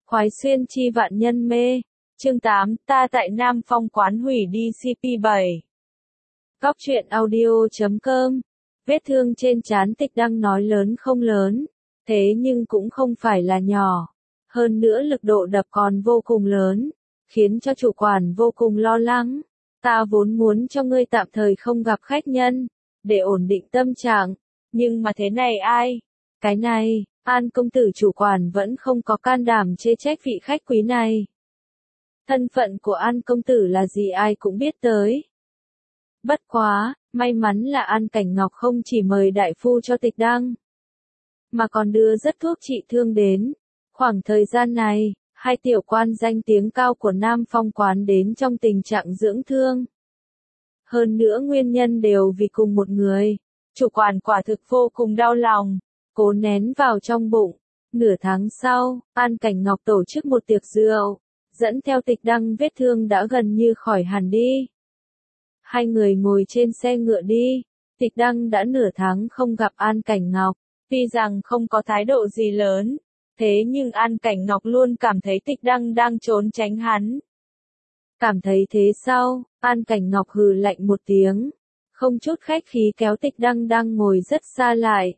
Khoái xuyên chi vạn nhân mê. Chương 8, ta tại Nam Phong quán hủy đi CP7. Góc truyện audio.com. Vết thương trên trán Tịch Đăng nói lớn không lớn, thế nhưng cũng không phải là nhỏ. Hơn nữa lực độ đập còn vô cùng lớn, khiến cho chủ quản vô cùng lo lắng. Ta vốn muốn cho ngươi tạm thời không gặp khách nhân, để ổn định tâm trạng, nhưng mà thế này ai? Cái này, An công tử chủ quản vẫn không có can đảm chê trách vị khách quý này. Thân phận của An công tử là gì ai cũng biết tới. Bất quá, may mắn là An Cảnh Ngọc không chỉ mời đại phu cho Tịch Đăng, mà còn đưa rất thuốc trị thương đến. Khoảng thời gian này, hai tiểu quan danh tiếng cao của Nam Phong quán đến trong tình trạng dưỡng thương. Hơn nữa nguyên nhân đều vì cùng một người. Chủ quản quả thực vô cùng đau lòng, cố nén vào trong bụng. Nửa tháng sau, An Cảnh Ngọc tổ chức một tiệc rượu, dẫn theo Tịch Đăng vết thương đã gần như khỏi hẳn đi. Hai người ngồi trên xe ngựa đi. Tịch Đăng đã nửa tháng không gặp An Cảnh Ngọc, tuy rằng không có thái độ gì lớn, thế nhưng An Cảnh Ngọc luôn cảm thấy Tịch Đăng đang trốn tránh hắn. Cảm thấy thế sau, An Cảnh Ngọc hừ lạnh một tiếng, không chút khách khí kéo Tịch Đăng đang ngồi rất xa lại.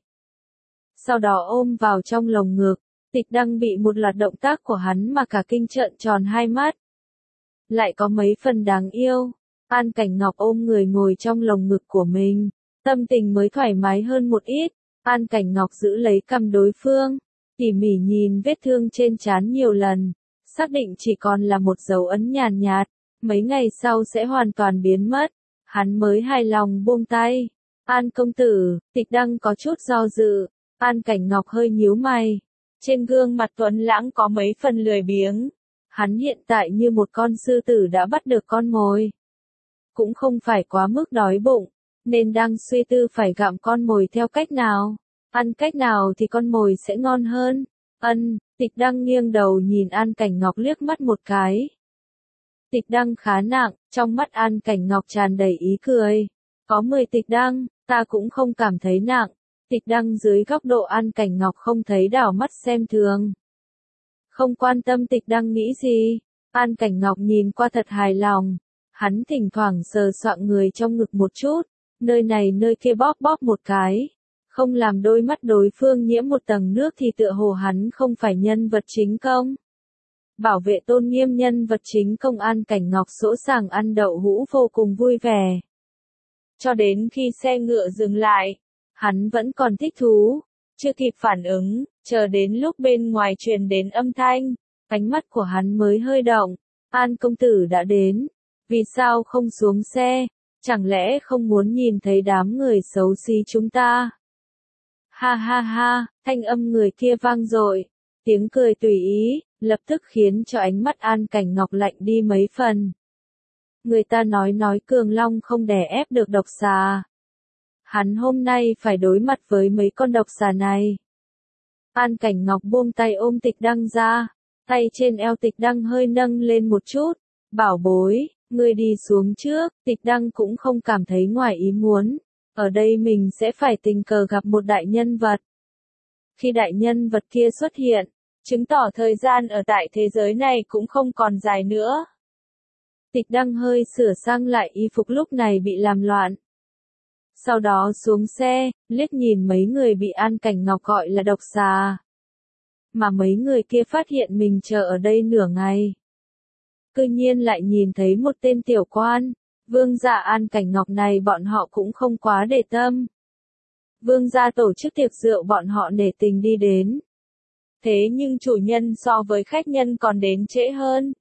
Sau đó ôm vào trong lồng ngực. Tịch Đăng bị một loạt động tác của hắn mà cả kinh trợn tròn hai mắt. Lại có mấy phần đáng yêu. An Cảnh Ngọc ôm người ngồi trong lồng ngực của mình, tâm tình mới thoải mái hơn một ít. An Cảnh Ngọc giữ lấy cằm đối phương, tỉ mỉ nhìn vết thương trên trán nhiều lần, xác định chỉ còn là một dấu ấn nhàn nhạt, mấy ngày sau sẽ hoàn toàn biến mất. Hắn mới hài lòng buông tay. An công tử, Tịch Đăng có chút do dự. An Cảnh Ngọc hơi nhíu mày. Trên gương mặt tuấn lãng có mấy phần lười biếng. Hắn hiện tại như một con sư tử đã bắt được con mồi. Cũng không phải quá mức đói bụng, nên đang suy tư phải gặm con mồi theo cách nào. Ăn cách nào thì con mồi sẽ ngon hơn. Tịch Đăng nghiêng đầu nhìn An Cảnh Ngọc liếc mắt một cái. Tịch Đăng khá nặng, trong mắt An Cảnh Ngọc tràn đầy ý cười. Có 10 Tịch Đăng, ta cũng không cảm thấy nặng. Tịch Đăng dưới góc độ An Cảnh Ngọc không thấy đảo mắt xem thường. Không quan tâm Tịch Đăng nghĩ gì. An Cảnh Ngọc nhìn qua thật hài lòng. Hắn thỉnh thoảng sờ soạng người trong ngực một chút, nơi này nơi kia bóp bóp một cái. Không làm đôi mắt đối phương nhiễm một tầng nước thì tựa hồ hắn không phải nhân vật chính công. Bảo vệ tôn nghiêm nhân vật chính công. An Cảnh Ngọc sỗ sàng ăn đậu hũ vô cùng vui vẻ. Cho đến khi xe ngựa dừng lại, hắn vẫn còn thích thú, chưa kịp phản ứng, chờ đến lúc bên ngoài truyền đến âm thanh, ánh mắt của hắn mới hơi động. An công tử đã đến, vì sao không xuống xe, chẳng lẽ không muốn nhìn thấy đám người xấu xí chúng ta? Ha ha ha, thanh âm người kia vang dội, tiếng cười tùy ý, lập tức khiến cho ánh mắt An Cảnh Ngọc lạnh đi mấy phần. Người ta nói cường long không đè ép được độc xà. Hắn hôm nay phải đối mặt với mấy con độc xà này. An Cảnh Ngọc buông tay ôm Tịch Đăng ra, tay trên eo Tịch Đăng hơi nâng lên một chút. Bảo bối, ngươi đi xuống trước. Tịch Đăng cũng không cảm thấy ngoài ý muốn. Ở đây mình sẽ phải tình cờ gặp một đại nhân vật. Khi đại nhân vật kia xuất hiện, chứng tỏ thời gian ở tại thế giới này cũng không còn dài nữa. Tịch Đăng hơi sửa sang lại y phục lúc này bị làm loạn. Sau đó xuống xe, liếc nhìn mấy người bị An Cảnh Ngọc gọi là độc xà. Mà mấy người kia phát hiện mình chờ ở đây nửa ngày. Cư nhiên lại nhìn thấy một tên tiểu quan. Vương gia An Cảnh Ngọc này bọn họ cũng không quá để tâm. Vương gia tổ chức tiệc rượu bọn họ nể tình đi đến. Thế nhưng chủ nhân so với khách nhân còn đến trễ hơn.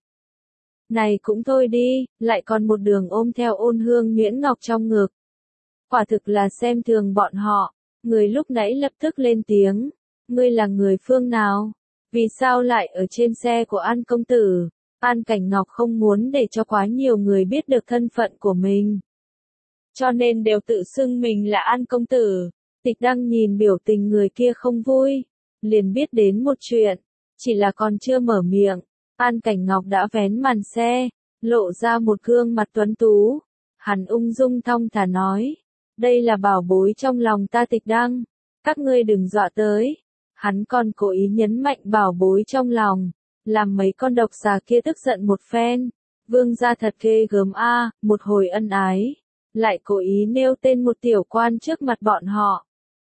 Này cũng thôi đi, lại còn một đường ôm theo Ôn Hương Nhuyễn Ngọc trong ngực. Quả thực là xem thường bọn họ. Người lúc nãy lập tức lên tiếng. Ngươi là người phương nào? Vì sao lại ở trên xe của An công tử? An Cảnh Ngọc không muốn để cho quá nhiều người biết được thân phận của mình. Cho nên đều tự xưng mình là An công tử. Tịch Đăng nhìn biểu tình người kia không vui, liền biết đến một chuyện. Chỉ là còn chưa mở miệng, An Cảnh Ngọc đã vén màn xe, lộ ra một gương mặt tuấn tú. Hắn ung dung thong thả nói. Đây là bảo bối trong lòng ta Tịch Đăng. Các ngươi đừng dọa tới. Hắn còn cố ý nhấn mạnh bảo bối trong lòng. làm mấy con độc xà kia tức giận một phen. Vương gia thật ghê gớm a, một hồi ân ái, lại cố ý nêu tên một tiểu quan trước mặt bọn họ.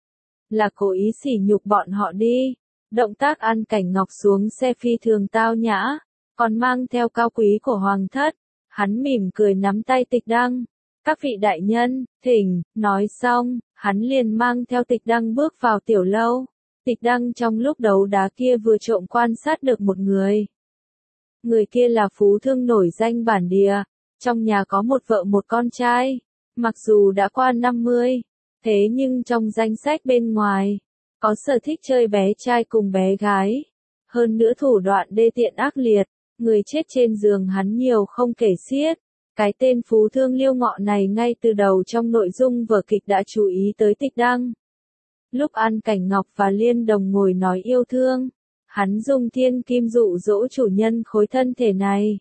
Là cố ý sỉ nhục bọn họ đi. Động tác An Cảnh Ngọc xuống xe phi thường tao nhã, còn mang theo cao quý của hoàng thất. Hắn mỉm cười nắm tay Tịch Đăng. Các vị đại nhân, thỉnh, nói xong, hắn liền mang theo Tịch Đăng bước vào tiểu lâu. Tịch Đăng trong lúc đấu đá kia vừa trộm quan sát được một người. Người kia là phú thương nổi danh bản địa, trong nhà có một vợ một con trai, mặc dù đã qua 50, thế nhưng trong danh sách bên ngoài, có sở thích chơi bé trai cùng bé gái. Hơn nữa thủ đoạn đê tiện ác liệt, người chết trên giường hắn nhiều không kể xiết. Cái tên phú thương Liêu Ngọ này ngay từ đầu trong nội dung vở kịch đã chú ý tới Tịch Đăng. Lúc An Cảnh Ngọc và Liên Đồng ngồi nói yêu thương, hắn dùng thiên kim dụ dỗ chủ nhân khối thân thể này.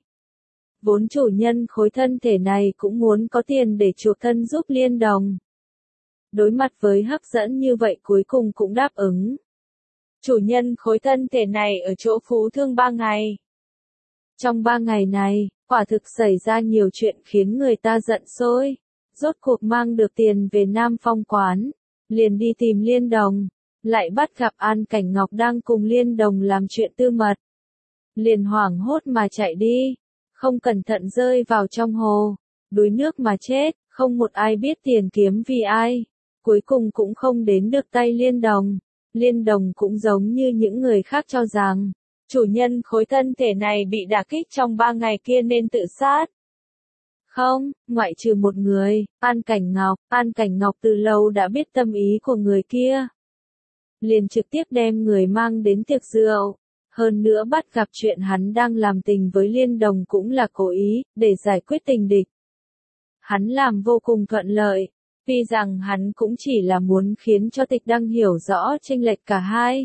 Vốn chủ nhân khối thân thể này cũng muốn có tiền để chuộc thân giúp Liên Đồng. Đối mặt với hấp dẫn như vậy cuối cùng cũng đáp ứng. Chủ nhân khối thân thể này ở chỗ phú thương 3 ngày. Trong 3 ngày này, quả thực xảy ra nhiều chuyện khiến người ta giận sôi. Rốt cuộc mang được tiền về Nam Phong quán, liền đi tìm Liên Đồng, lại bắt gặp An Cảnh Ngọc đang cùng Liên Đồng làm chuyện tư mật. Liền hoảng hốt mà chạy đi, không cẩn thận rơi vào trong hồ, đuối nước mà chết, không một ai biết tiền kiếm vì ai. Cuối cùng cũng không đến được tay Liên Đồng. Liên Đồng cũng giống như những người khác cho rằng, chủ nhân khối thân thể này bị đả kích trong 3 ngày kia nên tự sát. Không, ngoại trừ một người, An Cảnh Ngọc từ lâu đã biết tâm ý của người kia. Liền trực tiếp đem người mang đến tiệc rượu. Hơn nữa bắt gặp chuyện hắn đang làm tình với Liên Đồng cũng là cố ý, để giải quyết tình địch. Hắn làm vô cùng thuận lợi. Tuy rằng hắn cũng chỉ là muốn khiến cho Tịch Đăng hiểu rõ chênh lệch cả hai.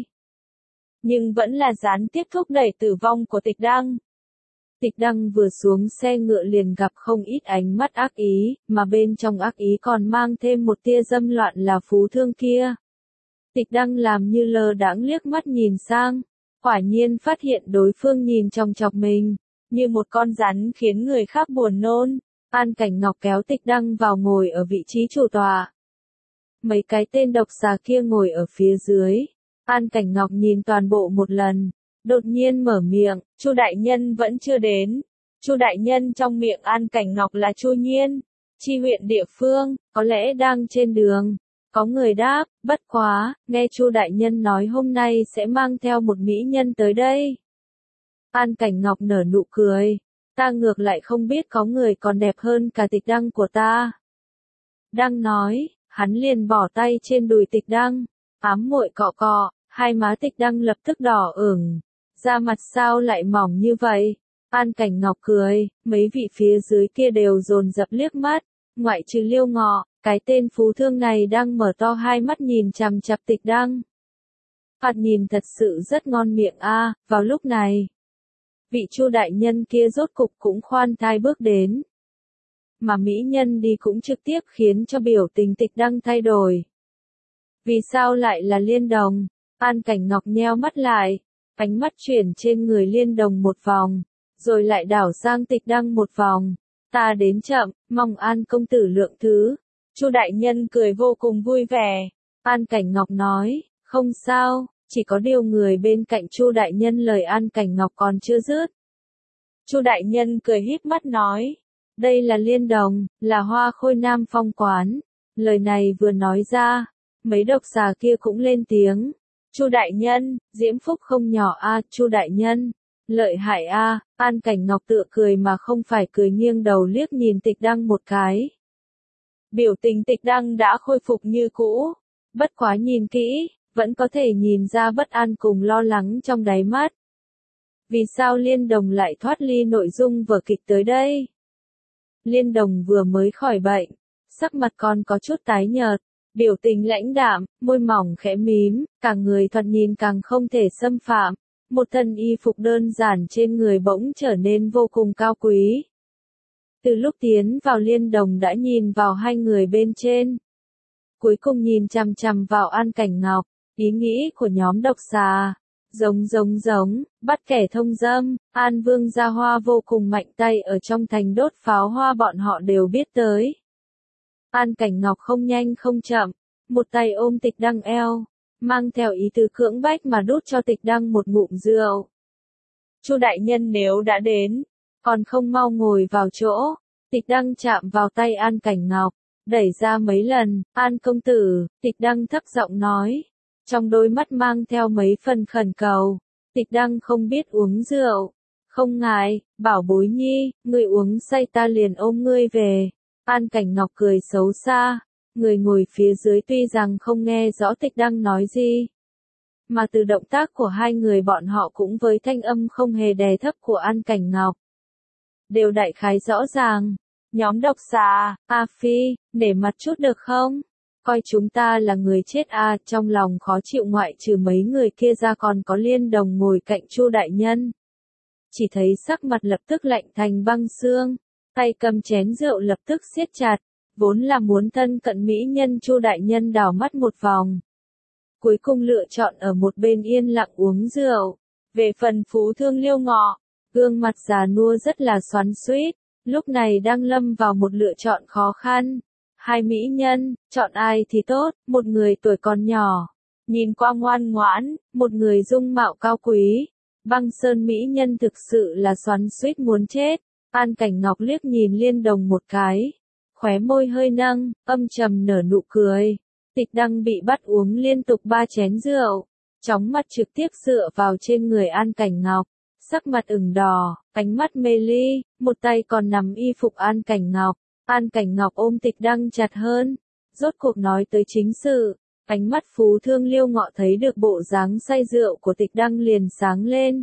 Nhưng vẫn là gián tiếp thúc đẩy tử vong của Tịch Đăng. Tịch Đăng vừa xuống xe ngựa liền gặp không ít ánh mắt ác ý, mà bên trong ác ý còn mang thêm một tia dâm loạn là phú thương kia. Tịch Đăng làm như lơ đãng liếc mắt nhìn sang, quả nhiên phát hiện đối phương nhìn chòng chọc mình, như một con rắn khiến người khác buồn nôn. An Cảnh Ngọc kéo Tịch Đăng vào ngồi ở vị trí chủ tọa. Mấy cái tên độc xà kia ngồi ở phía dưới. An Cảnh Ngọc nhìn toàn bộ một lần, đột nhiên mở miệng, Chu đại nhân vẫn chưa đến. Chu đại nhân trong miệng An Cảnh Ngọc là Chu Nhiên, chi huyện địa phương, có lẽ đang trên đường. Có người đáp, bất quá, nghe Chu đại nhân nói hôm nay sẽ mang theo một mỹ nhân tới đây. An Cảnh Ngọc nở nụ cười. Ta ngược lại không biết có người còn đẹp hơn cả Tịch Đăng của ta. Đang nói, hắn liền bỏ tay trên đùi Tịch Đăng, ám muội cọ cọ, hai má Tịch Đăng lập tức đỏ ửng. Da mặt sao lại mỏng như vậy? An Cảnh Ngọc cười, mấy vị phía dưới kia đều dồn dập liếc mắt, ngoại trừ Liêu Ngọ, cái tên phú thương này đang mở to hai mắt nhìn chằm chằm Tịch Đăng. Phạt nhìn thật sự rất ngon miệng a. Vào lúc này, vị Chu đại nhân kia rốt cục cũng khoan thai bước đến. Mà mỹ nhân đi cũng trực tiếp khiến cho biểu tình Tịch Đăng thay đổi. Vì sao lại là Liên Đồng? An Cảnh Ngọc nheo mắt lại, ánh mắt chuyển trên người Liên Đồng một vòng, rồi lại đảo sang Tịch Đăng một vòng. Ta đến chậm, mong An công tử lượng thứ. Chu đại nhân cười vô cùng vui vẻ. An Cảnh Ngọc nói, không sao. Chỉ có điều người bên cạnh Chu đại nhân lời An Cảnh Ngọc còn chưa dứt. Chu đại nhân cười híp mắt nói, đây là Liên Đồng, là Hoa Khôi Nam Phong quán. Lời này vừa nói ra, mấy độc xà kia cũng lên tiếng. Chu đại nhân, diễm phúc không nhỏ a, Chu đại nhân, lợi hại a. An Cảnh Ngọc tựa cười mà không phải cười, nghiêng đầu liếc nhìn Tịch Đăng một cái. Biểu tình Tịch Đăng đã khôi phục như cũ, bất quá nhìn kỹ, vẫn có thể nhìn ra bất an cùng lo lắng trong đáy mắt. Vì sao Liên Đồng lại thoát ly nội dung vở kịch tới đây? Liên Đồng vừa mới khỏi bệnh, sắc mặt còn có chút tái nhợt, biểu tình lãnh đạm, môi mỏng khẽ mím, cả người thoạt nhìn càng không thể xâm phạm. Một thân y phục đơn giản trên người bỗng trở nên vô cùng cao quý. Từ lúc tiến vào Liên Đồng đã nhìn vào hai người bên trên. Cuối cùng nhìn chằm chằm vào An Cảnh Ngọc. Ý nghĩ của nhóm độc xà, Giống, bắt kẻ thông dâm, An Vương Gia Hoa vô cùng mạnh tay ở trong thành đốt pháo hoa bọn họ đều biết tới. An Cảnh Ngọc không nhanh không chậm, một tay ôm Tịch Đăng eo, mang theo ý tứ cưỡng bách mà đút cho Tịch Đăng một ngụm rượu. Chu đại nhân nếu đã đến, còn không mau ngồi vào chỗ. Tịch Đăng chạm vào tay An Cảnh Ngọc, đẩy ra mấy lần, An công tử, Tịch Đăng thấp giọng nói, trong đôi mắt mang theo mấy phần khẩn cầu. Tịch Đăng không biết uống rượu, không ngại, bảo bối nhi, ngươi uống say ta liền ôm ngươi về. An Cảnh Ngọc cười xấu xa, người ngồi phía dưới tuy rằng không nghe rõ Tịch Đăng nói gì, mà từ động tác của hai người bọn họ cũng với thanh âm không hề đè thấp của An Cảnh Ngọc, đều đại khái rõ ràng. Nhóm độc xà, A Phi, nể mặt chút được không? Coi chúng ta là người chết à, trong lòng khó chịu ngoại trừ mấy người kia ra còn có Liên Đồng ngồi cạnh Chu đại nhân. Chỉ thấy sắc mặt lập tức lạnh thành băng xương, tay cầm chén rượu lập tức siết chặt, vốn là muốn thân cận mỹ nhân Chu đại nhân đảo mắt một vòng. Cuối cùng lựa chọn ở một bên yên lặng uống rượu. Về phần Phú Thương Liêu Ngọ, gương mặt già nua rất là xoắn xuýt, lúc này đang lâm vào một lựa chọn khó khăn. Hai mỹ nhân, chọn ai thì tốt, một người tuổi còn nhỏ, nhìn qua ngoan ngoãn, một người dung mạo cao quý. Băng Sơn mỹ nhân thực sự là xoắn xuýt muốn chết. An Cảnh Ngọc liếc nhìn Liên Đồng một cái, khóe môi hơi nâng, âm trầm nở nụ cười. Tịch Đăng bị bắt uống liên tục 3 chén rượu, chóng mặt trực tiếp dựa vào trên người An Cảnh Ngọc, sắc mặt ửng đỏ, ánh mắt mê ly, một tay còn nắm y phục An Cảnh Ngọc. An Cảnh Ngọc ôm Tịch Đăng chặt hơn, rốt cuộc nói tới chính sự, ánh mắt Phú Thương Liêu Ngọ thấy được bộ dáng say rượu của Tịch Đăng liền sáng lên.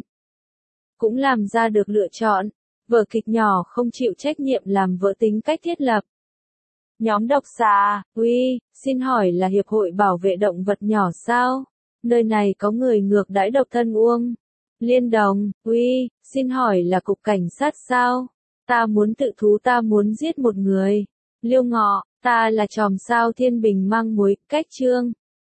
Cũng làm ra được lựa chọn, vở kịch nhỏ không chịu trách nhiệm làm vỡ tính cách thiết lập. Nhóm độc xà, uy, xin hỏi là Hiệp hội Bảo vệ Động vật nhỏ sao? Nơi này có người ngược đãi độc thân uông. Liên Đồng, uy, xin hỏi là cục cảnh sát sao? Ta muốn tự thú, ta muốn giết một người. Liêu Ngọ, ta là chòm sao Thiên Bình mang muối, cách chương.